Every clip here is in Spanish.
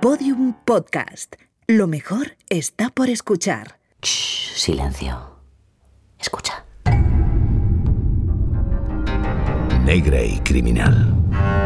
Podium Podcast. Lo mejor está por escuchar. Shh, silencio. Escucha. Negra y criminal.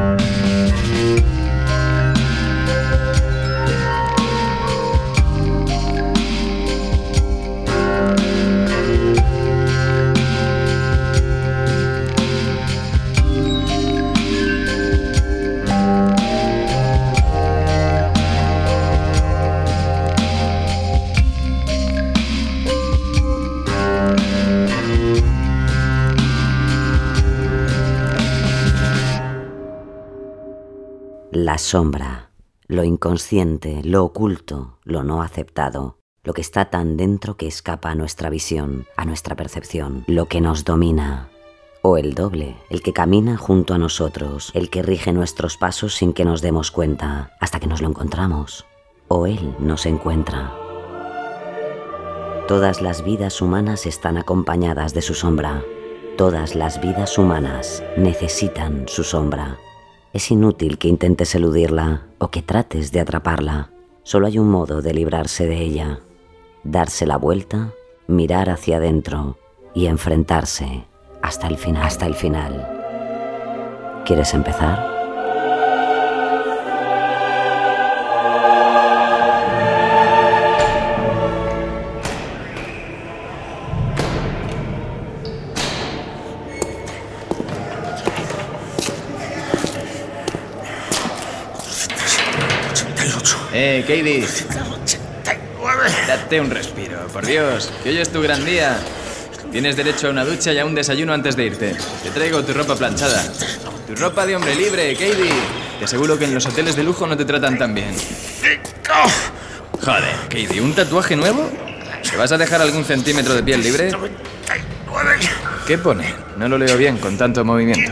La sombra, lo inconsciente, lo oculto, lo no aceptado, lo que está tan dentro que escapa a nuestra visión, a nuestra percepción, lo que nos domina. O el doble, el que camina junto a nosotros, el que rige nuestros pasos sin que nos demos cuenta, hasta que nos lo encontramos. O él nos encuentra. Todas las vidas humanas están acompañadas de su sombra. Todas las vidas humanas necesitan su sombra. Es inútil que intentes eludirla o que trates de atraparla. Solo hay un modo de librarse de ella. Darse la vuelta, mirar hacia adentro y enfrentarse hasta el final. Hasta el final. ¿Quieres empezar? Katie. Date un respiro, por Dios, que hoy es tu gran día. Tienes derecho a una ducha y a un desayuno antes de irte. Te traigo tu ropa planchada. Tu ropa de hombre libre, Katie. Te aseguro que en los hoteles de lujo no te tratan tan bien. Joder, Katie, ¿un tatuaje nuevo? ¿Te vas a dejar algún centímetro de piel libre? ¿Qué pone? No lo leo bien con tanto movimiento.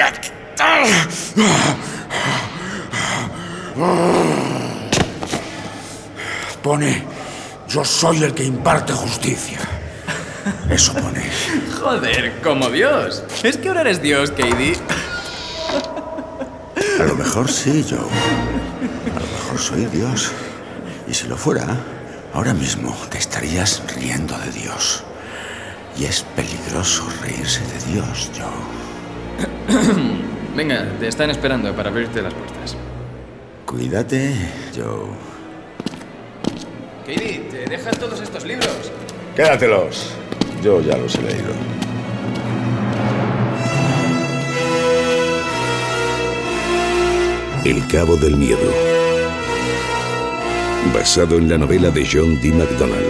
Pone, yo soy el que imparte justicia. Eso pone. Joder, como Dios. Es que ahora eres Dios, Katie. A lo mejor sí, Joe. A lo mejor soy Dios. Y si lo fuera, ahora mismo te estarías riendo de Dios. Y es peligroso reírse de Dios, Joe. Venga, te están esperando para abrirte las puertas. Cuídate, Joe. Katie, ¿te dejan todos estos libros? Quédatelos. Yo ya los he leído. El Cabo del Miedo. Basado en la novela de John D. MacDonald.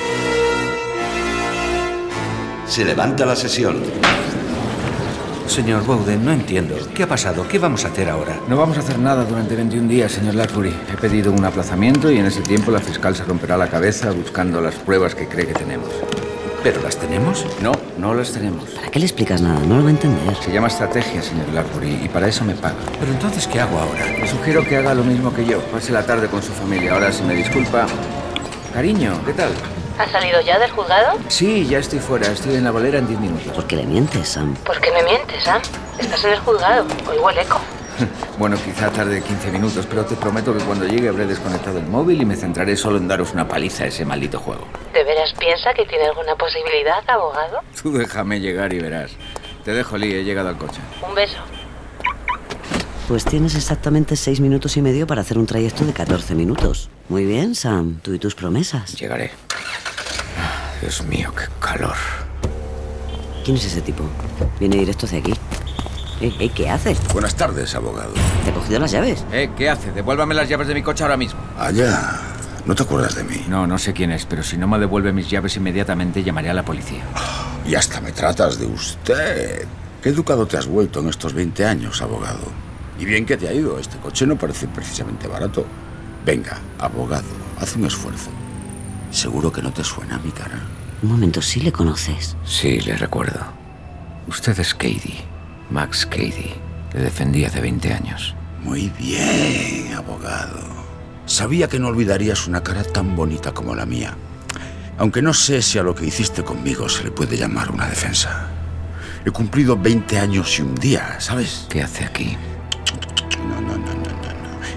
Se levanta la sesión. Señor Bowden, no entiendo. ¿Qué ha pasado? ¿Qué vamos a hacer ahora? No vamos a hacer nada durante 21 días, señor Larfury. He pedido un aplazamiento y en ese tiempo la fiscal se romperá la cabeza buscando las pruebas que cree que tenemos. ¿Pero las tenemos? No, no las tenemos. ¿Para qué le explicas nada? No lo va a entender. Se llama estrategia, señor Larfury, y para eso me paga. ¿Pero entonces qué hago ahora? Le sugiero que haga lo mismo que yo. Pase la tarde con su familia. Ahora, si me disculpa... Cariño, ¿qué tal? ¿Has salido ya del juzgado? Sí, ya estoy fuera. Estoy en la bolera en 10 minutos. ¿Por qué le mientes, Sam? ¿Por qué me mientes, Sam? Estás en el juzgado. Oigo el eco. Bueno, quizá tarde 15 minutos, pero te prometo que cuando llegue habré desconectado el móvil y me centraré solo en daros una paliza a ese maldito juego. ¿De veras piensa que tiene alguna posibilidad, abogado? Tú déjame llegar y verás. Te dejo, Lee. He llegado al coche. Un beso. Pues tienes exactamente 6 minutos y medio para hacer un trayecto de 14 minutos. Muy bien, Sam. Tú y tus promesas. Llegaré. Dios mío, qué calor. ¿Quién es ese tipo? Viene directo hacia aquí. ¿Qué hace? Buenas tardes, abogado. ¿Te ha cogido las llaves? ¿Qué hace? Devuélvame las llaves de mi coche ahora mismo. Allá. ¿No te acuerdas de mí? No sé quién es, pero si no me devuelve mis llaves inmediatamente llamaré a la policía. Y hasta me tratas de usted. Qué educado te has vuelto en estos 20 años, abogado. Y bien que te ha ido. Este coche no parece precisamente barato. Venga, abogado, haz un esfuerzo. ¿Seguro que no te suena mi cara? Un momento, ¿sí le conoces? Sí, le recuerdo. Usted es Cady. Max Cady. Le defendí hace 20 años. Muy bien, abogado. Sabía que no olvidarías una cara tan bonita como la mía. Aunque no sé si a lo que hiciste conmigo se le puede llamar una defensa. He cumplido 20 años y un día, ¿sabes? ¿Qué hace aquí? No.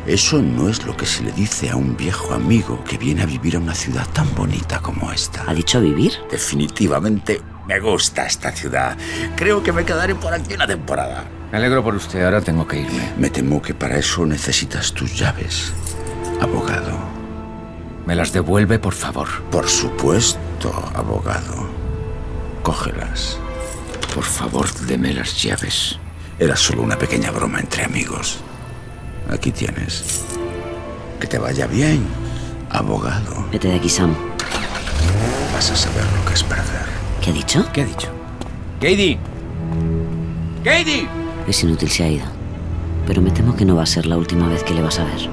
Eso no es lo que se le dice a un viejo amigo que viene a vivir a una ciudad tan bonita como esta. ¿Ha dicho vivir? Definitivamente me gusta esta ciudad. Creo que me quedaré por aquí una temporada. Me alegro por usted, ahora tengo que irme. Me temo que para eso necesitas tus llaves, abogado. ¿Me las devuelve, por favor? Por supuesto, abogado. Cógelas. Por favor, deme las llaves. Era solo una pequeña broma entre amigos. Aquí tienes. Que te vaya bien, abogado. Vete de aquí, Sam. Vas a saber lo que es perder. ¿Qué ha dicho? ¿Qué ha dicho? ¡Katie! ¡Katie! Es inútil, se ha ido. Pero me temo que no va a ser la última vez que le vas a ver.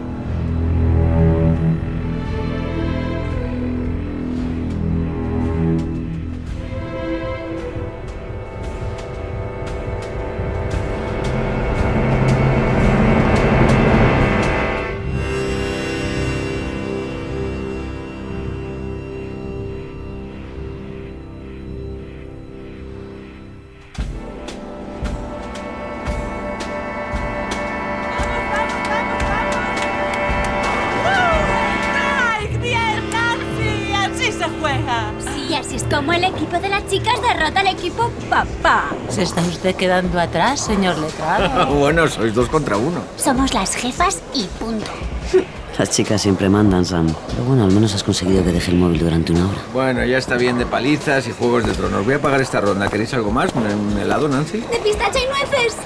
Sí, así es como el equipo de las chicas derrota al equipo papá. ¿Se está usted quedando atrás, señor letrado? Bueno, sois 2 contra 1. Somos las jefas y punto. Las chicas siempre mandan, Sam. Pero bueno, al menos has conseguido que deje el móvil durante una hora. Bueno, ya está bien de palizas y juegos de tronos. Voy a pagar esta ronda. ¿Queréis algo más? ¿Un helado, Nancy? ¡De pistacho y nueces!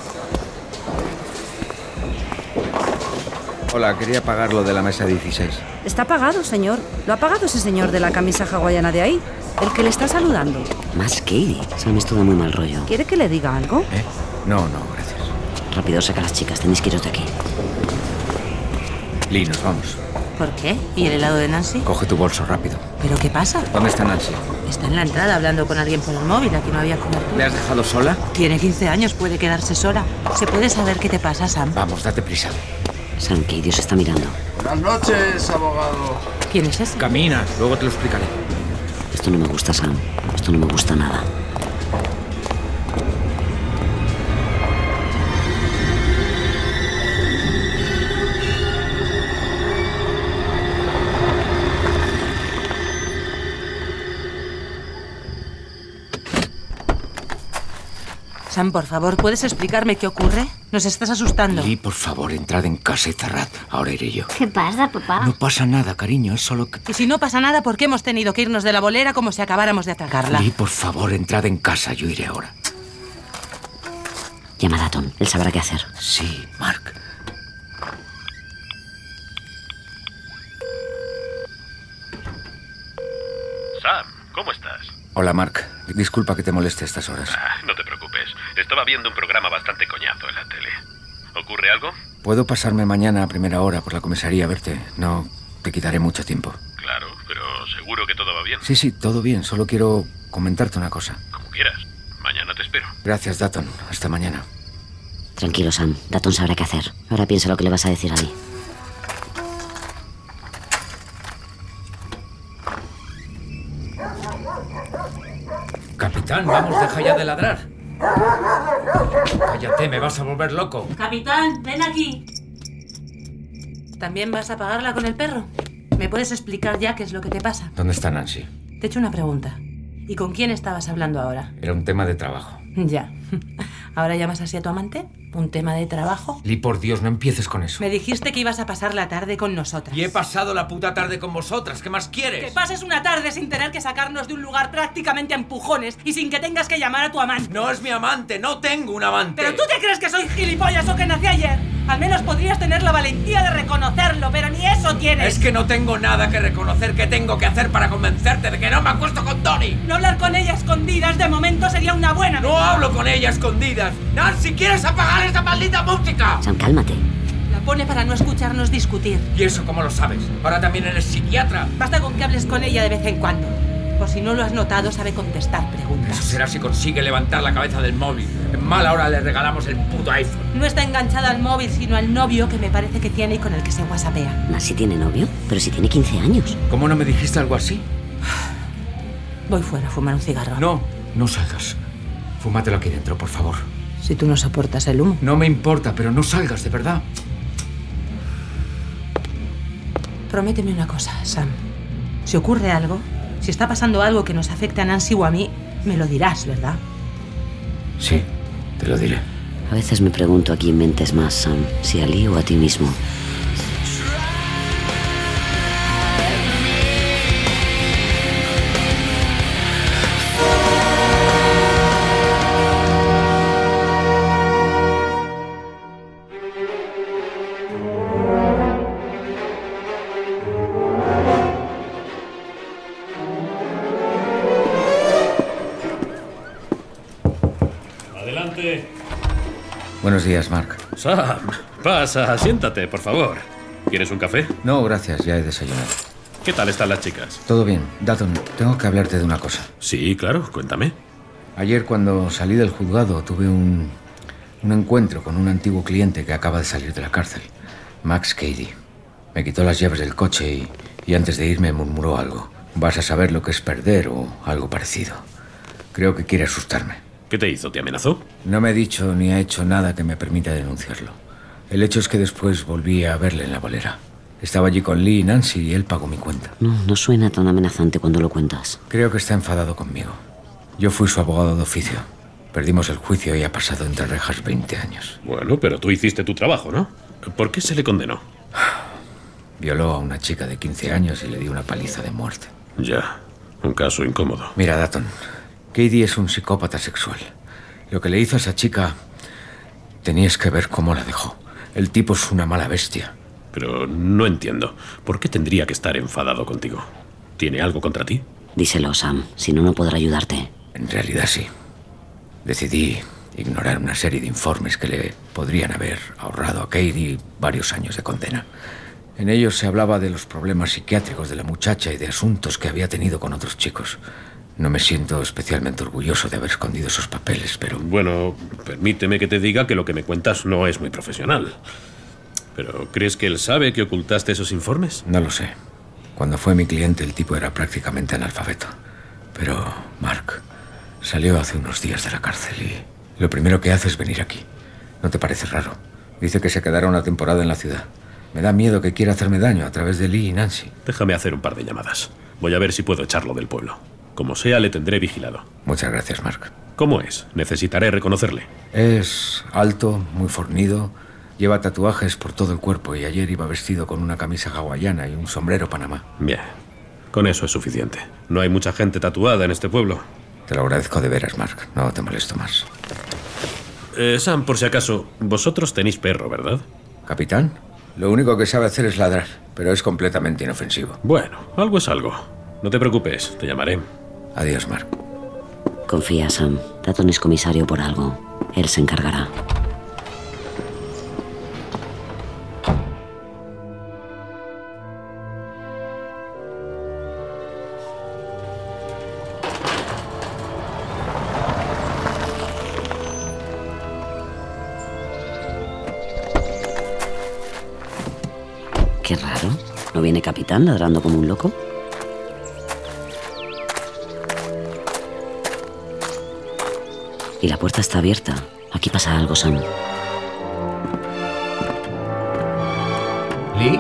Hola, quería pagar lo de la mesa 16. Está pagado, señor. Lo ha pagado ese señor de la camisa hawaiana de ahí. El que le está saludando. Más Katie. Sam, esto da muy mal rollo. ¿Quiere que le diga algo? No, gracias. Rápido, saca a las chicas. Tenéis que iros de aquí. Lee, nos vamos. ¿Por qué? ¿Y el helado de Nancy? Coge tu bolso, rápido. ¿Pero qué pasa? ¿Dónde está Nancy? Está en la entrada hablando con alguien por el móvil. Aquí no había cobertura. ¿Le has dejado sola? Tiene 15 años, puede quedarse sola. ¿Se puede saber qué te pasa, Sam? Vamos, date prisa. Sam, Katie os está mirando. Buenas noches, abogado. ¿Quién es ese? Camina, luego te lo explicaré. Esto no me gusta, Sam. Esto no me gusta nada. Sam, por favor, ¿puedes explicarme qué ocurre? Nos estás asustando. Lee, por favor, entrad en casa y cerrad. Ahora iré yo. ¿Qué pasa, papá? No pasa nada, cariño, es solo que... Y si no pasa nada, ¿por qué hemos tenido que irnos de la bolera como si acabáramos de atracarla? Lee, por favor, entrad en casa, yo iré ahora. Llama a Datton, él sabrá qué hacer. Sí, Mark. Sam, ¿cómo estás? Hola, Mark. Disculpa que te moleste a estas horas. No te preocupes. Estaba viendo un programa bastante coñazo en la tele. ¿Ocurre algo? ¿Puedo pasarme mañana a primera hora por la comisaría a verte? No te quitaré mucho tiempo. Claro, pero seguro que todo va bien. Sí, todo bien. Solo quiero comentarte una cosa. Como quieras. Mañana te espero. Gracias, Datton. Hasta mañana. Tranquilo, Sam. Datton sabrá qué hacer. Ahora piensa lo que le vas a decir a Lee. Capitán, vamos, deja ya de ladrar. Cállate, me vas a volver loco. Capitán, ven aquí. ¿También vas a pagarla con el perro? ¿Me puedes explicar ya qué es lo que te pasa? ¿Dónde está Nancy? Te he hecho una pregunta. ¿Y con quién estabas hablando ahora? Era un tema de trabajo. Ya. ¿Ahora llamas así a tu amante? ¿Un tema de trabajo? Lee, por Dios, no empieces con eso. Me dijiste que ibas a pasar la tarde con nosotras. Y he pasado la puta tarde con vosotras. ¿Qué más quieres? Que pases una tarde sin tener que sacarnos de un lugar prácticamente a empujones y sin que tengas que llamar a tu amante. No es mi amante, no tengo un amante. ¿Pero tú te crees que soy gilipollas o que nací ayer? Al menos podrías tener la valentía de reconocerlo, pero ni eso tienes. Es que no tengo nada que reconocer. ¿Qué tengo que hacer para convencerte de que no me acuesto con Tony? No hablar con ella a escondidas de momento sería una buena. No hablo con ella a escondidas. Nancy, ¿quieres apagar esta maldita música? Sam, cálmate. La pone para no escucharnos discutir. ¿Y eso cómo lo sabes? Ahora también eres psiquiatra. Basta con que hables con ella de vez en cuando. Por si no lo has notado, sabe contestar preguntas. Eso será si consigue levantar la cabeza del móvil. En mala hora le regalamos el puto iPhone. No está enganchada al móvil, sino al novio que me parece que tiene y con el que se whatsappea. ¿Nancy tiene novio? Pero si tiene 15 años. ¿Cómo no me dijiste algo así? Voy fuera a fumar un cigarro. No salgas. Fúmatelo aquí dentro, por favor. Si tú no soportas el humo. No me importa, pero no salgas, de verdad. prométeme una cosa, Sam. Si ocurre algo, si está pasando algo que nos afecte a Nancy o a mí, me lo dirás, ¿verdad? Sí, te lo diré. A veces me pregunto a quién mentes más, Sam, si a Lee o a ti mismo. Buenos días, Mark. Sam, pasa, siéntate, por favor. ¿Quieres un café? No, gracias, ya he desayunado. ¿Qué tal están las chicas? Todo bien. Dalton, tengo que hablarte de una cosa. Sí, claro, cuéntame. Ayer, cuando salí del juzgado, tuve un encuentro con un antiguo cliente que acaba de salir de la cárcel, Max Cady. Me quitó las llaves del coche y antes de irme murmuró algo. Vas a saber lo que es perder o algo parecido. Creo que quiere asustarme. ¿Qué te hizo? ¿Te amenazó? No me ha dicho ni ha hecho nada que me permita denunciarlo. El hecho es que después volví a verle en la bolera. Estaba allí con Lee y Nancy y él pagó mi cuenta. No suena tan amenazante cuando lo cuentas. Creo que está enfadado conmigo. Yo fui su abogado de oficio. Perdimos el juicio y ha pasado entre rejas 20 años. Bueno, pero tú hiciste tu trabajo, ¿no? ¿Por qué se le condenó? Violó a una chica de 15 años y le dio una paliza de muerte. Ya, un caso incómodo. Mira, Dalton, Cady es un psicópata sexual. Lo que le hizo a esa chica, tenías que ver cómo la dejó. El tipo es una mala bestia. Pero no entiendo. ¿Por qué tendría que estar enfadado contigo? ¿Tiene algo contra ti? Díselo, Sam. Si no, no podrá ayudarte. En realidad sí. Decidí ignorar una serie de informes que le podrían haber ahorrado a Cady varios años de condena. En ellos se hablaba de los problemas psiquiátricos de la muchacha y de asuntos que había tenido con otros chicos. No me siento especialmente orgulloso de haber escondido esos papeles, pero... Bueno, permíteme que te diga que lo que me cuentas no es muy profesional. ¿Pero crees que él sabe que ocultaste esos informes? No lo sé. Cuando fue mi cliente, el tipo era prácticamente analfabeto. Pero, Mark, salió hace unos días de la cárcel y lo primero que hace es venir aquí. ¿No te parece raro? Dice que se quedará una temporada en la ciudad. Me da miedo que quiera hacerme daño a través de Lee y Nancy. Déjame hacer un par de llamadas. Voy a ver si puedo echarlo del pueblo. Como sea, le tendré vigilado. Muchas gracias, Mark. ¿Cómo es? Necesitaré reconocerle. Es alto, muy fornido, lleva tatuajes por todo el cuerpo y ayer iba vestido con una camisa hawaiana y un sombrero panamá. Bien, con eso es suficiente. No hay mucha gente tatuada en este pueblo. Te lo agradezco de veras, Mark. No te molesto más. Sam, por si acaso, vosotros tenéis perro, ¿verdad? ¿Capitán? Lo único que sabe hacer es ladrar, pero es completamente inofensivo. Bueno, algo es algo. No te preocupes, te llamaré. Adiós, Mark. Confía, Sam. Dalton es comisario por algo. Él se encargará. Qué raro. ¿No viene capitán ladrando como un loco? Y la puerta está abierta. Aquí pasa algo, Sam. ¿Lee?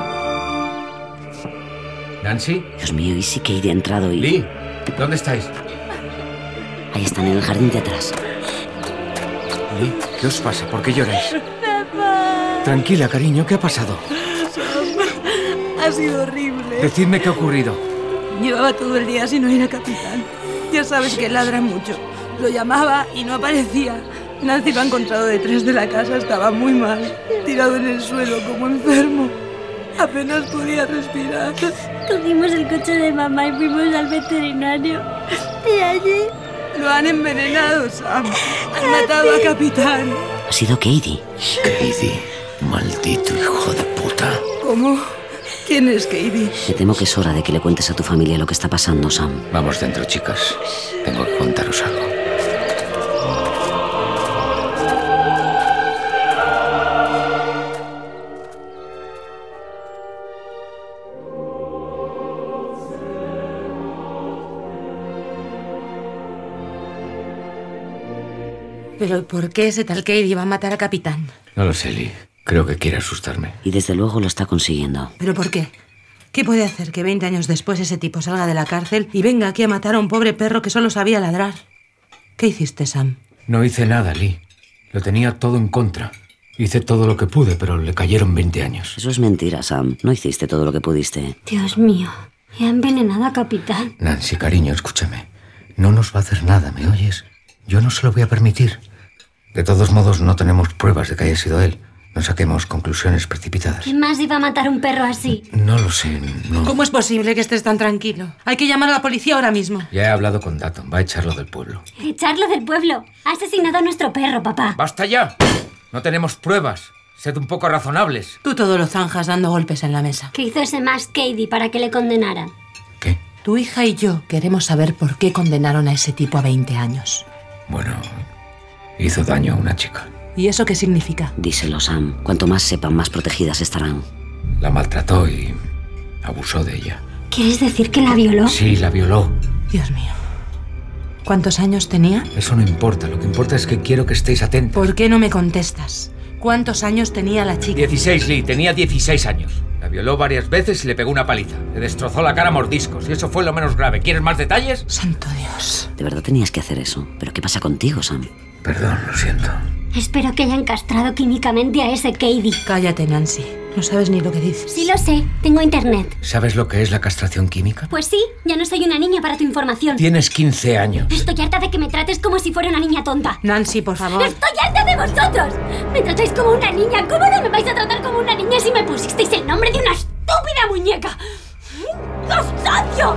¿Nancy? Dios mío, ¿y si Cady ha entrado y...? Lee, ¿dónde estáis? Ahí están, en el jardín de atrás. Lee, ¿qué os pasa? ¿Por qué lloráis? Papá. Tranquila, cariño, ¿qué ha pasado? Ha sido horrible. Decidme qué ha ocurrido. Llevaba todo el día sin oír a capitán. Ya sabes que ladra mucho. Lo llamaba y no aparecía. Nancy lo ha encontrado detrás de la casa. Estaba muy mal, tirado en el suelo como enfermo. Apenas podía respirar. Cogimos el coche de mamá y fuimos al veterinario. Y allí... Lo han envenenado, Sam. Han matado a capitán. Ha sido Cady. Cady, maldito hijo de puta. ¿Cómo? ¿Quién es Cady? Me temo que es hora de que le cuentes a tu familia lo que está pasando, Sam. Vamos dentro, chicas. Tengo que contaros algo. ¿Pero por qué ese tal Cady va a matar a capitán? No lo sé, Lee. Creo que quiere asustarme. Y desde luego lo está consiguiendo. ¿Pero por qué? ¿Qué puede hacer que 20 años después ese tipo salga de la cárcel y venga aquí a matar a un pobre perro que solo sabía ladrar? ¿Qué hiciste, Sam? No hice nada, Lee. Lo tenía todo en contra. Hice todo lo que pude, pero le cayeron 20 años. Eso es mentira, Sam. No hiciste todo lo que pudiste. Dios mío, he envenenado a Capitán. Nancy, cariño, escúchame. No nos va a hacer nada, ¿me oyes? Yo no se lo voy a permitir. De todos modos, no tenemos pruebas de que haya sido él. No saquemos conclusiones precipitadas. ¿Quién más iba a matar a un perro así? No lo sé, no. ¿Cómo es posible que estés tan tranquilo? Hay que llamar a la policía ahora mismo. Ya he hablado con Datton. Va a echarlo del pueblo. ¿Echarlo del pueblo? Ha asesinado a nuestro perro, papá. ¡Basta ya! No tenemos pruebas. Sed un poco razonables. Tú todo lo zanjas dando golpes en la mesa. ¿Qué hizo ese Max Cady para que le condenaran? ¿Qué? Tu hija y yo queremos saber por qué condenaron a ese tipo a 20 años. Bueno, hizo daño a una chica. ¿Y eso qué significa? Díselo, Sam. Cuanto más sepan, más protegidas estarán. La maltrató y abusó de ella. ¿Quieres decir que la violó? Sí, la violó. Dios mío. ¿Cuántos años tenía? Eso no importa. Lo que importa es que quiero que estéis atentos. ¿Por qué no me contestas? ¿Cuántos años tenía la chica? 16, Lee. Tenía 16 años. La violó varias veces y le pegó una paliza. Le destrozó la cara a mordiscos. Y eso fue lo menos grave. ¿Quieres más detalles? Santo Dios. De verdad tenías que hacer eso. ¿Pero qué pasa contigo, Sam? Perdón, lo siento. Espero que hayan castrado químicamente a ese Cady. Cállate, Nancy. No sabes ni lo que dices. Sí lo sé. Tengo internet. ¿Sabes lo que es la castración química? Pues sí. Ya no soy una niña para tu información. Tienes 15 años. Estoy harta de que me trates como si fuera una niña tonta. Nancy, por favor. ¡Estoy harta de vosotros! Me tratáis como una niña. ¿Cómo no me vais a tratar como una niña si me pusisteis el nombre de una estúpida muñeca? ¡Os odio!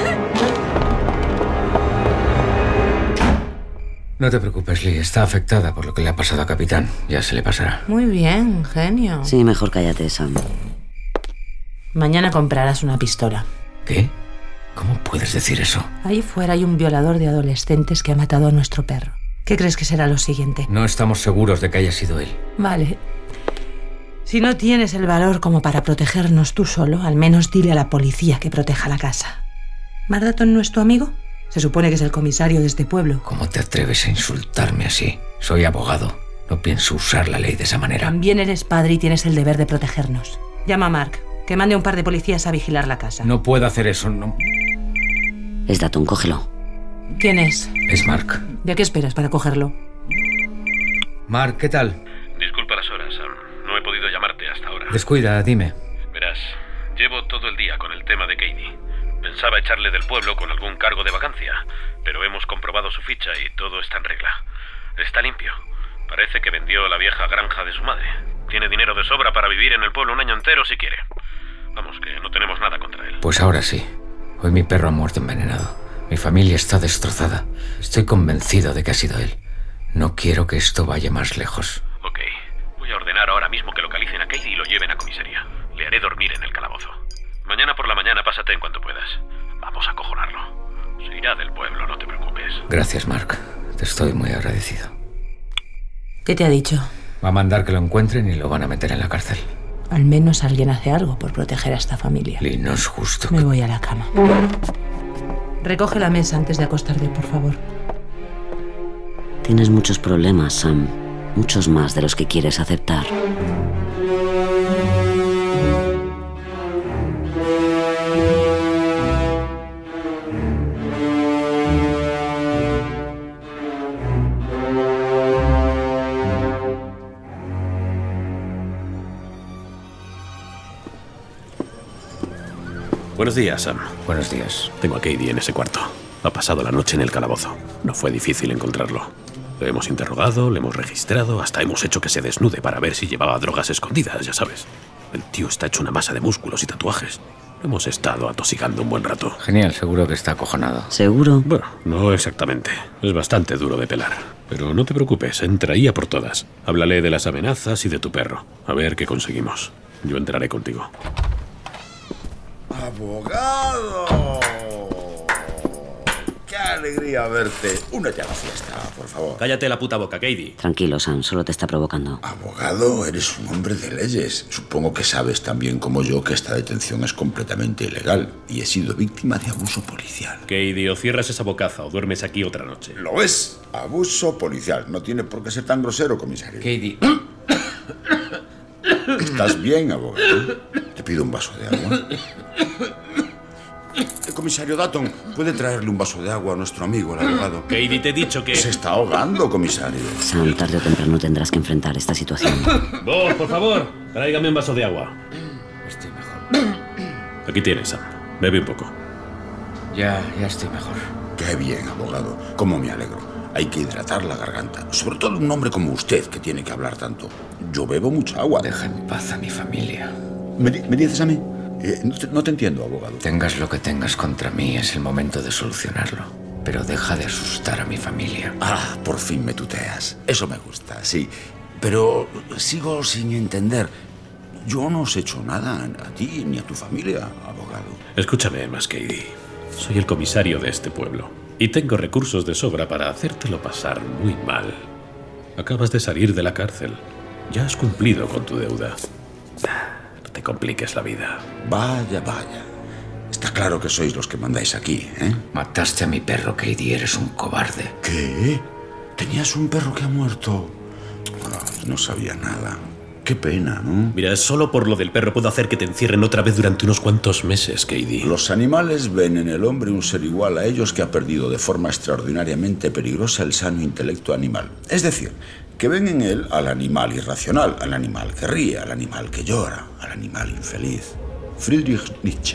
No te preocupes, Lee. Está afectada por lo que le ha pasado a Capitán. Ya se le pasará. Muy bien, genio. Sí, mejor cállate, Sam. Mañana comprarás una pistola. ¿Qué? ¿Cómo puedes decir eso? Ahí fuera hay un violador de adolescentes que ha matado a nuestro perro. ¿Qué crees que será lo siguiente? No estamos seguros de que haya sido él. Vale. Si no tienes el valor como para protegernos tú solo, al menos dile a la policía que proteja la casa. ¿Mardaton no es tu amigo? Se supone que es el comisario de este pueblo. ¿Cómo te atreves a insultarme así? Soy abogado. No pienso usar la ley de esa manera. También eres padre y tienes el deber de protegernos. Llama a Mark, que mande un par de policías a vigilar la casa. No puedo hacer eso, no. Es Datton, cógelo. ¿Quién es? Es Mark. ¿Ya qué esperas para cogerlo? Mark, ¿qué tal? Disculpa las horas, Sam. No he podido llamarte hasta ahora. Descuida, dime. Verás, llevo todo el día con el tema de Cady. Pensaba echarle del pueblo con algún cargo de vacancia, pero hemos comprobado su ficha y todo está en regla. Está limpio. Parece que vendió la vieja granja de su madre. Tiene dinero de sobra para vivir en el pueblo un año entero si quiere. Vamos, que no tenemos nada contra él. Pues ahora sí. Hoy mi perro ha muerto envenenado. Mi familia está destrozada. Estoy convencido de que ha sido él. No quiero que esto vaya más lejos. Ok. Voy a ordenar ahora mismo que localicen a Cady y lo lleven a comisaría. Le haré dormir en el calabozo. Mañana por la mañana pásate en cuanto puedas. Vamos a acojonarlo. Se irá del pueblo, no te preocupes. Gracias, Mark. Te estoy muy agradecido. ¿Qué te ha dicho? Va a mandar que lo encuentren y lo van a meter en la cárcel. Al menos alguien hace algo por proteger a esta familia. Lee, no es justo. Me voy a la cama. Recoge la mesa antes de acostarte, por favor. Tienes muchos problemas, Sam. Muchos más de los que quieres aceptar. Buenos días, Sam. Buenos días. Tengo a Cady en ese cuarto. Ha pasado la noche en el calabozo. No fue difícil encontrarlo. Lo hemos interrogado, le hemos registrado, hasta hemos hecho que se desnude para ver si llevaba drogas escondidas, ya sabes. El tío está hecho una masa de músculos y tatuajes. Lo hemos estado atosigando un buen rato. Genial, seguro que está acojonado. ¿Seguro? Bueno, no exactamente. Es bastante duro de pelar. Pero no te preocupes, entra ahí a por todas. Háblale de las amenazas y de tu perro. A ver qué conseguimos. Yo entraré contigo. ¡Abogado! ¡Qué alegría verte! Únete a la fiesta, por favor. Cállate la puta boca, Cady. Tranquilo, Sam, solo te está provocando. Abogado, eres un hombre de leyes. Supongo que sabes tan bien como yo que esta detención es completamente ilegal y he sido víctima de abuso policial. Cady, o cierras esa bocaza o duermes aquí otra noche. Lo es. Abuso policial. No tiene por qué ser tan grosero, comisario. Cady. ¿Estás bien, abogado? Le pido un vaso de agua. Comisario Dutton, ¿puede traerle un vaso de agua a nuestro amigo, el abogado? Katie, te he dicho que... Se está ahogando, comisario. Sam, tarde o temprano tendrás que enfrentar esta situación. Vos, por favor, tráigame un vaso de agua. Estoy mejor. Aquí tienes, Sam. Bebe un poco. Ya estoy mejor. Qué bien, abogado. Cómo me alegro. Hay que hidratar la garganta. Sobre todo un hombre como usted, que tiene que hablar tanto. Yo bebo mucha agua. Deja en paz a mi familia. ¿Me dices a mí? No te entiendo, abogado. Tengas lo que tengas contra mí, es el momento de solucionarlo. Pero deja de asustar a mi familia. Ah, por fin me tuteas. Eso me gusta, sí. Pero sigo sin entender. Yo no os he hecho nada a ti ni a tu familia, abogado. Escúchame, Katie. Soy el comisario de este pueblo. Y tengo recursos de sobra para hacértelo pasar muy mal. Acabas de salir de la cárcel. Ya has cumplido con tu deuda. No te compliques la vida. Vaya. Está claro que sois los que mandáis aquí, ¿eh? Mataste a mi perro, Katie. Eres un cobarde. ¿Qué? ¿Tenías un perro que ha muerto? No sabía nada. Qué pena, ¿no? Mira, solo por lo del perro puedo hacer que te encierren otra vez durante unos cuantos meses, Katie. Los animales ven en el hombre un ser igual a ellos que ha perdido de forma extraordinariamente peligrosa el sano intelecto animal. Es decir, que ven en él al animal irracional, al animal que ríe, al animal que llora, al animal infeliz. Friedrich Nietzsche.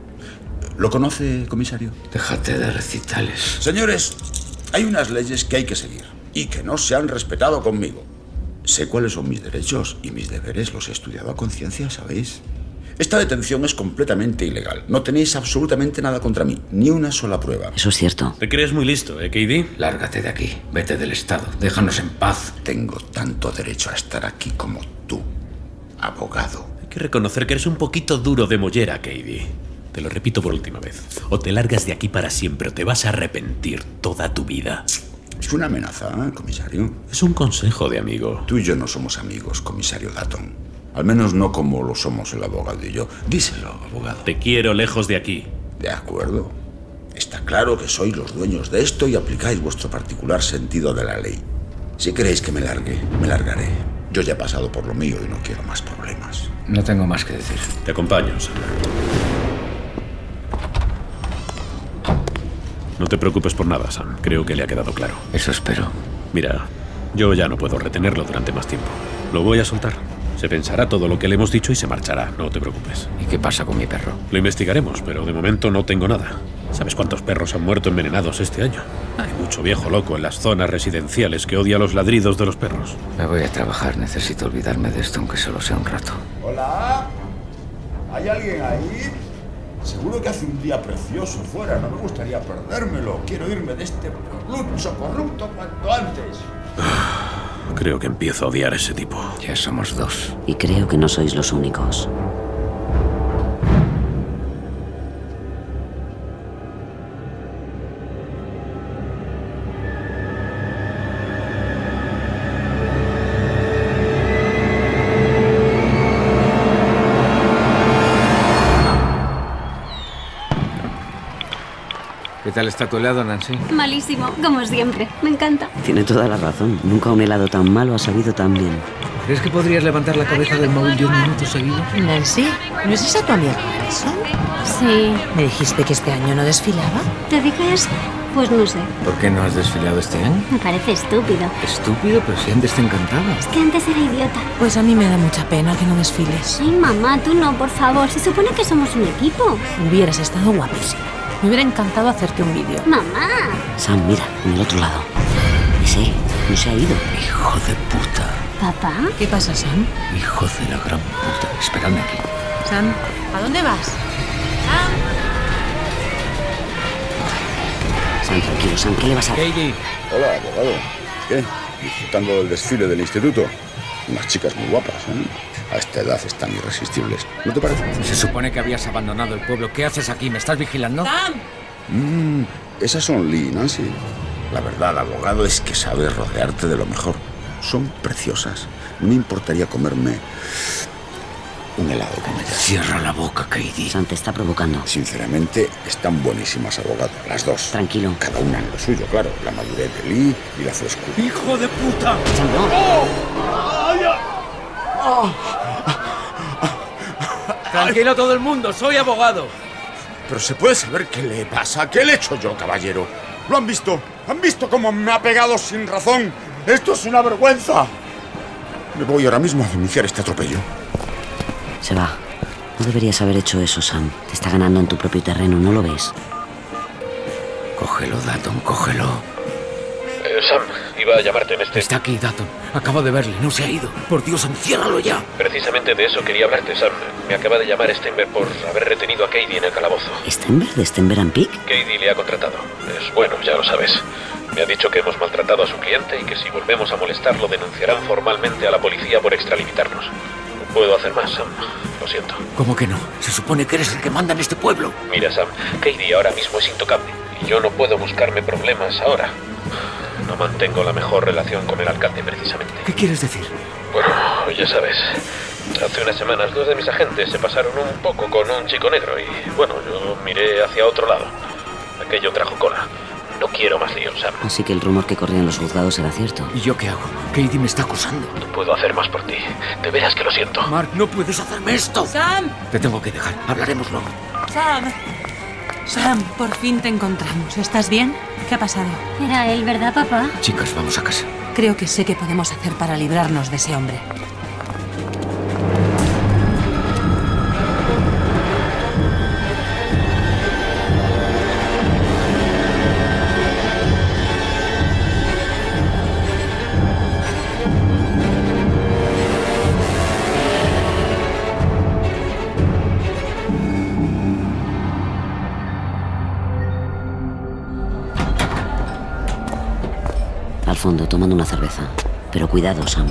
¿Lo conoce, comisario? Déjate de recitales. Señores, hay unas leyes que hay que seguir y que no se han respetado conmigo. Sé cuáles son mis derechos y mis deberes, los he estudiado a conciencia, ¿sabéis? Esta detención es completamente ilegal. No tenéis absolutamente nada contra mí, ni una sola prueba. Eso es cierto. ¿Te crees muy listo, Katie? Lárgate de aquí, vete del Estado, déjanos en paz. Tengo tanto derecho a estar aquí como tú, abogado. Hay que reconocer que eres un poquito duro de mollera, Katie. Te lo repito por última vez. O te largas de aquí para siempre o te vas a arrepentir toda tu vida. Es una amenaza, ¿eh, comisario? Es un consejo de amigo. Tú y yo no somos amigos, comisario Dutton. Al menos no como lo somos el abogado y yo. Díselo, abogado. Te quiero lejos de aquí. De acuerdo. Está claro que sois los dueños de esto y aplicáis vuestro particular sentido de la ley. Si queréis que me largue, me largaré. Yo ya he pasado por lo mío y no quiero más problemas. No tengo más que decir. Te acompaño, Sam. No te preocupes por nada, Sam. Creo que le ha quedado claro. Eso espero. Mira, yo ya no puedo retenerlo durante más tiempo. Lo voy a soltar. Se pensará todo lo que le hemos dicho y se marchará. No te preocupes. ¿Y qué pasa con mi perro? Lo investigaremos, pero de momento no tengo nada. ¿Sabes cuántos perros han muerto envenenados este año? Hay mucho viejo loco en las zonas residenciales que odia los ladridos de los perros. Me voy a trabajar. Necesito olvidarme de esto, aunque solo sea un rato. Hola. ¿Hay alguien ahí? Seguro que hace un día precioso fuera. No me gustaría perdérmelo. Quiero irme de este lucho corrupto cuanto antes. Creo que empiezo a odiar a ese tipo. Ya somos dos. Y creo que no sois los únicos. ¿Qué tal está tu helado, Nancy? Malísimo, como siempre. Me encanta. Tiene toda la razón. Nunca un helado tan malo ha sabido tan bien. ¿Crees que podrías levantar la cabeza del móvil 10 minutos seguidos? Nancy, ¿no es esa tu amiga Harrison? Sí. ¿Me dijiste que este año no desfilaba? ¿Te dije eso? Pues no sé. ¿Por qué no has desfilado este año? Me parece estúpido. ¿Estúpido? Pero si antes te encantaba. Es que antes era idiota. Pues a mí me da mucha pena que no desfiles. Ay, mamá, tú no, por favor. Se supone que somos un equipo. Hubieras estado guapísima. Me hubiera encantado hacerte un vídeo. Mamá. Sam, mira, en el otro lado. Ese no se ha ido. Hijo de puta. ¿Papá? ¿Qué pasa, Sam? Hijo de la gran puta. Esperadme aquí. Sam, ¿a dónde vas? Sam. Sam, tranquilo, Sam, ¿qué le vas a hacer? Katie. Hola, abogado. ¿Qué? Disfrutando del desfile del instituto. Unas chicas muy guapas, ¿eh? A esta edad están irresistibles. ¿No te parece? Se supone que habías abandonado el pueblo. ¿Qué haces aquí? ¿Me estás vigilando? ¡Sam! Esas son Lee y Nancy. La verdad, abogado, es que sabes rodearte de lo mejor. Son preciosas. No me importaría comerme un helado con ellas. Cierra la boca, Katie. Sam, te está provocando. Sinceramente, están buenísimas, abogado. Las dos. Tranquilo. Cada una en lo suyo, claro. La madurez de Lee y la frescura. ¡Hijo de puta! Sam, no. Tranquilo todo el mundo, soy abogado. Pero se puede saber qué le pasa. ¿Qué le he hecho yo, caballero? ¿Lo han visto? ¿Han visto cómo me ha pegado sin razón? ¡Esto es una vergüenza! Me voy ahora mismo a denunciar este atropello. Se va. No deberías haber hecho eso, Sam. Te está ganando en tu propio terreno, ¿no lo ves? Cógelo, Dalton, cógelo. Sam, iba a llamarte en este... Está aquí, Dalton. Acabo de verle, no se ha ido. Por Dios, enciérralo ya. Precisamente de eso quería hablarte, Sam. Me acaba de llamar Stenberg por haber retenido a Cady en el calabozo. ¿Stenberg de Stenberg & Peak? Cady le ha contratado. Es bueno, ya lo sabes. Me ha dicho que hemos maltratado a su cliente y que si volvemos a molestarlo denunciarán formalmente a la policía por extralimitarnos. No puedo hacer más, Sam. Lo siento. ¿Cómo que no? Se supone que eres el que manda en este pueblo. Mira, Sam, Cady ahora mismo es intocable y yo no puedo buscarme problemas ahora. No mantengo la mejor relación con el alcalde, precisamente. ¿Qué quieres decir? Bueno, ya sabes. Hace unas semanas 2 de mis agentes se pasaron un poco con un chico negro y, bueno, yo miré hacia otro lado. Aquello trajo cola. No quiero más líos, Sam. Así que el rumor que corría en los juzgados era cierto. ¿Y yo qué hago? Cady me está acusando. No puedo hacer más por ti. De veras que lo siento. Mark, no puedes hacerme esto. ¡Sam! Te tengo que dejar. Hablaremos luego. ¡Sam! Sam, por fin te encontramos. ¿Estás bien? ¿Qué ha pasado? Era él, ¿verdad, papá? Chicas, vamos a casa. Creo que sé qué podemos hacer para librarnos de ese hombre. Al fondo, tomando una cerveza. Pero cuidado, Sam.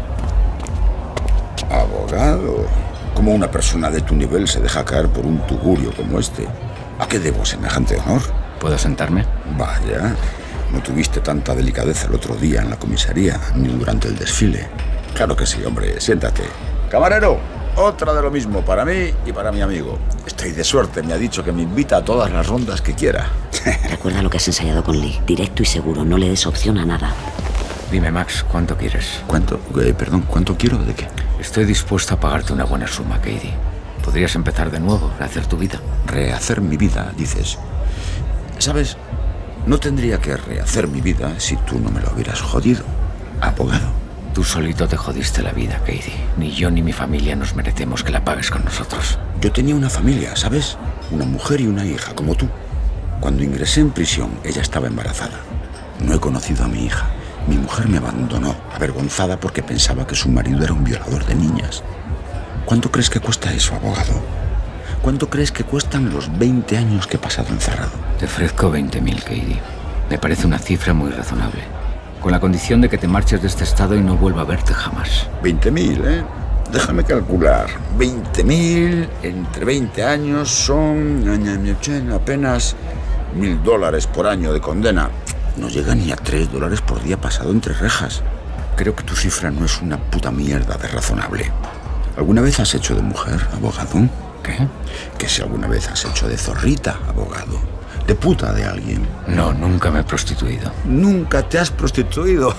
Abogado. ¿Cómo una persona de tu nivel se deja caer por un tugurio como este? ¿A qué debo semejante honor? ¿Puedo sentarme? Vaya, no tuviste tanta delicadeza el otro día en la comisaría, ni durante el desfile. Claro que sí, hombre, siéntate. Camarero, otra de lo mismo para mí y para mi amigo. Estoy de suerte, me ha dicho que me invita a todas las rondas que quiera. Recuerda lo que has ensayado con Lee. Directo y seguro, no le des opción a nada. Dime, Max, ¿cuánto quieres? ¿Cuánto? Perdón, ¿cuánto quiero? ¿De qué? Estoy dispuesto a pagarte una buena suma, Cady. Podrías empezar de nuevo, rehacer tu vida. Rehacer mi vida, dices. ¿Sabes? No tendría que rehacer mi vida si tú no me lo hubieras jodido, abogado. Tú solito te jodiste la vida, Cady. Ni yo ni mi familia nos merecemos que la pagues con nosotros. Yo tenía una familia, ¿sabes? Una mujer y una hija, como tú. Cuando ingresé en prisión, ella estaba embarazada. No he conocido a mi hija. Mi mujer me abandonó, avergonzada porque pensaba que su marido era un violador de niñas. ¿Cuánto crees que cuesta eso, abogado? ¿Cuánto crees que cuestan los 20 años que he pasado encerrado? Te ofrezco 20.000, Cady. Me parece una cifra muy razonable. Con la condición de que te marches de este estado y no vuelva a verte jamás. 20.000, ¿eh? Déjame calcular. 20.000 entre 20 años son apenas $1.000 por año de condena. No llega ni a $3 por día pasado entre rejas. Creo que tu cifra no es una puta mierda de razonable. ¿Alguna vez has hecho de mujer, abogado? ¿Qué? Que si alguna vez has hecho de zorrita, abogado. De puta de alguien. No, nunca me he prostituido. ¿Nunca te has prostituido?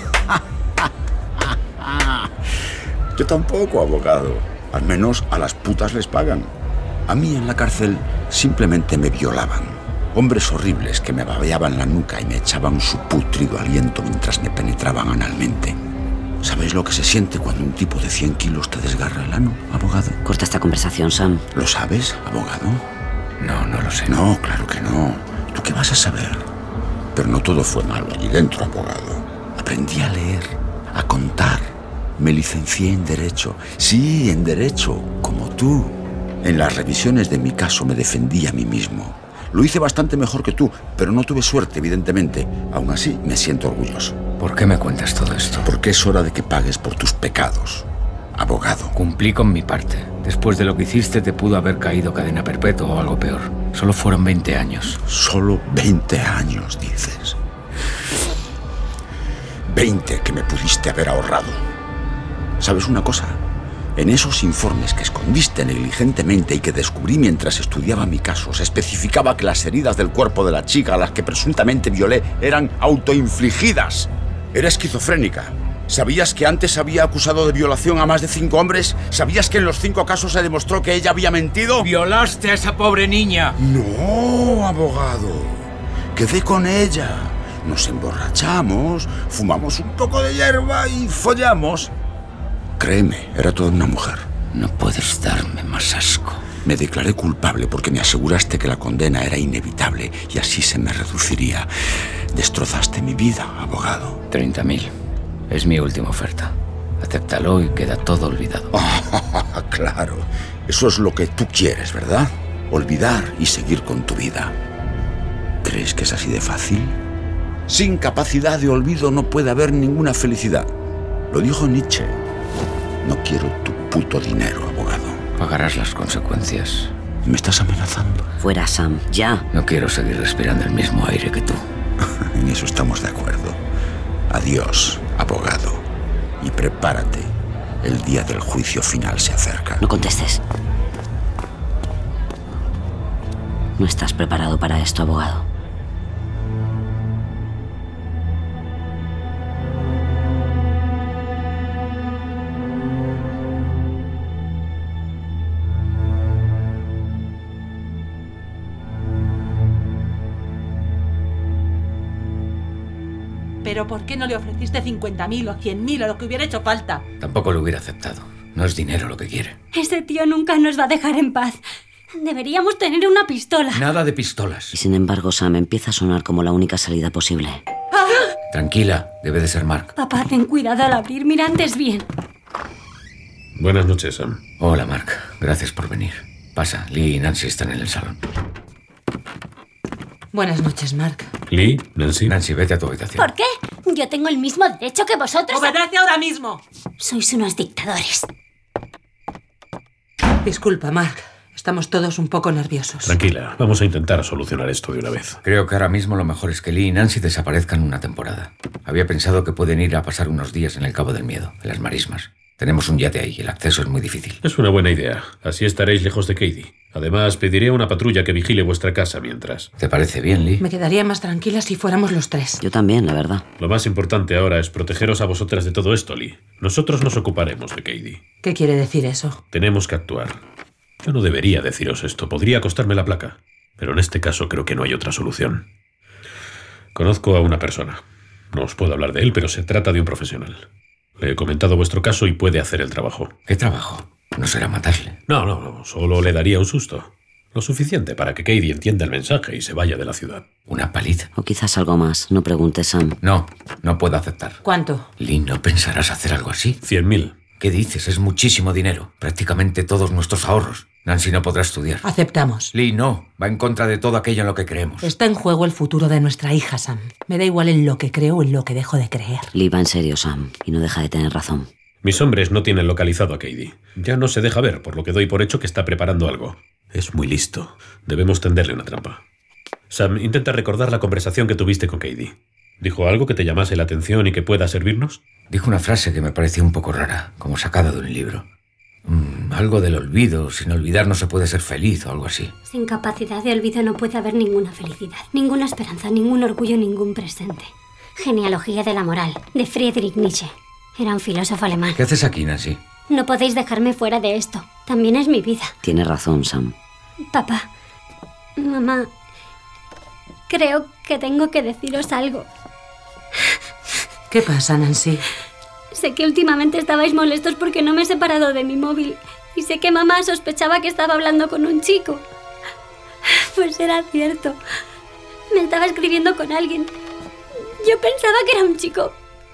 Yo tampoco, abogado. Al menos a las putas les pagan. A mí en la cárcel simplemente me violaban. Hombres horribles que me babeaban la nuca y me echaban su pútrido aliento mientras me penetraban analmente. ¿Sabéis lo que se siente cuando un tipo de 100 kilos te desgarra el ano, abogado? Corta esta conversación, Sam. ¿Lo sabes, abogado? No, no lo sé. No, claro que no. ¿Tú qué vas a saber? Pero no todo fue malo allí dentro, abogado. Aprendí a leer, a contar. Me licencié en Derecho. Sí, en Derecho, como tú. En las revisiones de mi caso me defendí a mí mismo. Lo hice bastante mejor que tú, pero no tuve suerte, evidentemente. Aún así, me siento orgulloso. ¿Por qué me cuentas todo esto? Porque es hora de que pagues por tus pecados, abogado. Cumplí con mi parte. Después de lo que hiciste, te pudo haber caído cadena perpetua o algo peor. Solo fueron 20 años. Solo 20 años, dices. 20 que me pudiste haber ahorrado. ¿Sabes una cosa? En esos informes que escondiste negligentemente y que descubrí mientras estudiaba mi caso, se especificaba que las heridas del cuerpo de la chica a las que presuntamente violé eran autoinfligidas. Era esquizofrénica. ¿Sabías que antes había acusado de violación a más de 5 hombres? ¿Sabías que en los 5 casos se demostró que ella había mentido? ¡Violaste a esa pobre niña! No, abogado. Quedé con ella. Nos emborrachamos, fumamos un poco de hierba y follamos. Créeme, era toda una mujer. No puedes darme más asco. Me declaré culpable porque me aseguraste que la condena era inevitable y así se me reduciría. Destrozaste mi vida, abogado. 30.000. Es mi última oferta. Acéptalo y queda todo olvidado. Claro. Eso es lo que tú quieres, ¿verdad? Olvidar y seguir con tu vida. ¿Crees que es así de fácil? Sin capacidad de olvido no puede haber ninguna felicidad. Lo dijo Nietzsche. No quiero tu puto dinero, abogado. Pagarás las consecuencias. ¿Me estás amenazando? Fuera, Sam, ya. No quiero seguir respirando el mismo aire que tú. En eso estamos de acuerdo. Adiós, abogado. Y prepárate. El día del juicio final se acerca. No contestes. No estás preparado para esto, abogado. ¿Pero por qué no le ofreciste 50.000 o 100.000 o lo que hubiera hecho falta? Tampoco lo hubiera aceptado. No es dinero lo que quiere. Ese tío nunca nos va a dejar en paz. Deberíamos tener una pistola. Nada de pistolas. Y sin embargo, Sam empieza a sonar como la única salida posible. ¡Ah! Tranquila, debe de ser Mark. Papá, ten cuidado al abrir, mira antes bien. Buenas noches, Sam. Hola, Mark. Gracias por venir. Pasa, Lee y Nancy están en el salón. Buenas noches, Mark. Lee, Nancy. Nancy, vete a tu habitación. ¿Por qué? Yo tengo el mismo derecho que vosotros. ¡Obedece ahora mismo! Sois unos dictadores. Disculpa, Mark. Estamos todos un poco nerviosos. Tranquila, vamos a intentar solucionar esto de una vez. Creo que ahora mismo lo mejor es que Lee y Nancy desaparezcan una temporada. Había pensado que pueden ir a pasar unos días en el Cabo del Miedo, en las marismas. Tenemos un yate ahí, el acceso es muy difícil. Es una buena idea. Así estaréis lejos de Katie. Además, pediré a una patrulla que vigile vuestra casa mientras. ¿Te parece bien, Lee? Me quedaría más tranquila si fuéramos los 3. Yo también, la verdad. Lo más importante ahora es protegeros a vosotras de todo esto, Lee. Nosotros nos ocuparemos de Katie. ¿Qué quiere decir eso? Tenemos que actuar. Yo no debería deciros esto. Podría costarme la placa. Pero en este caso creo que no hay otra solución. Conozco a una persona. No os puedo hablar de él, pero se trata de un profesional. Le he comentado vuestro caso y puede hacer el trabajo. ¿Qué trabajo? No será matarle. No. Solo le daría un susto. Lo suficiente para que Katie entienda el mensaje y se vaya de la ciudad. ¿Una paliza? O quizás algo más. No preguntes, Sam. No puedo aceptar. ¿Cuánto? Lee, ¿no pensarás hacer algo así? 100.000. ¿Qué dices? Es muchísimo dinero. Prácticamente todos nuestros ahorros. Nancy no podrá estudiar. Aceptamos. Lee, no. Va en contra de todo aquello en lo que creemos. Está en juego el futuro de nuestra hija, Sam. Me da igual en lo que creo o en lo que dejo de creer. Lee va en serio, Sam. Y no deja de tener razón. Mis hombres no tienen localizado a Katie. Ya no se deja ver, por lo que doy por hecho que está preparando algo. Es muy listo. Debemos tenderle una trampa. Sam, intenta recordar la conversación que tuviste con Katie. ¿Dijo algo que te llamase la atención y que pueda servirnos? Dijo una frase que me pareció un poco rara, como sacada de un libro. Algo del olvido. Sin olvidar no se puede ser feliz o algo así. Sin capacidad de olvido no puede haber ninguna felicidad, ninguna esperanza, ningún orgullo, ningún presente. Genealogía de la moral, de Friedrich Nietzsche. Era un filósofo alemán. ¿Qué haces aquí, Nancy? No podéis dejarme fuera de esto. También es mi vida. Tiene razón, Sam. Papá, mamá, creo que tengo que deciros algo. ¿Qué pasa, Nancy? Sé que últimamente estabais molestos porque no me he separado de mi móvil. Y sé que mamá sospechaba que estaba hablando con un chico. Pues era cierto. Me estaba escribiendo con alguien. Yo pensaba que era un chico.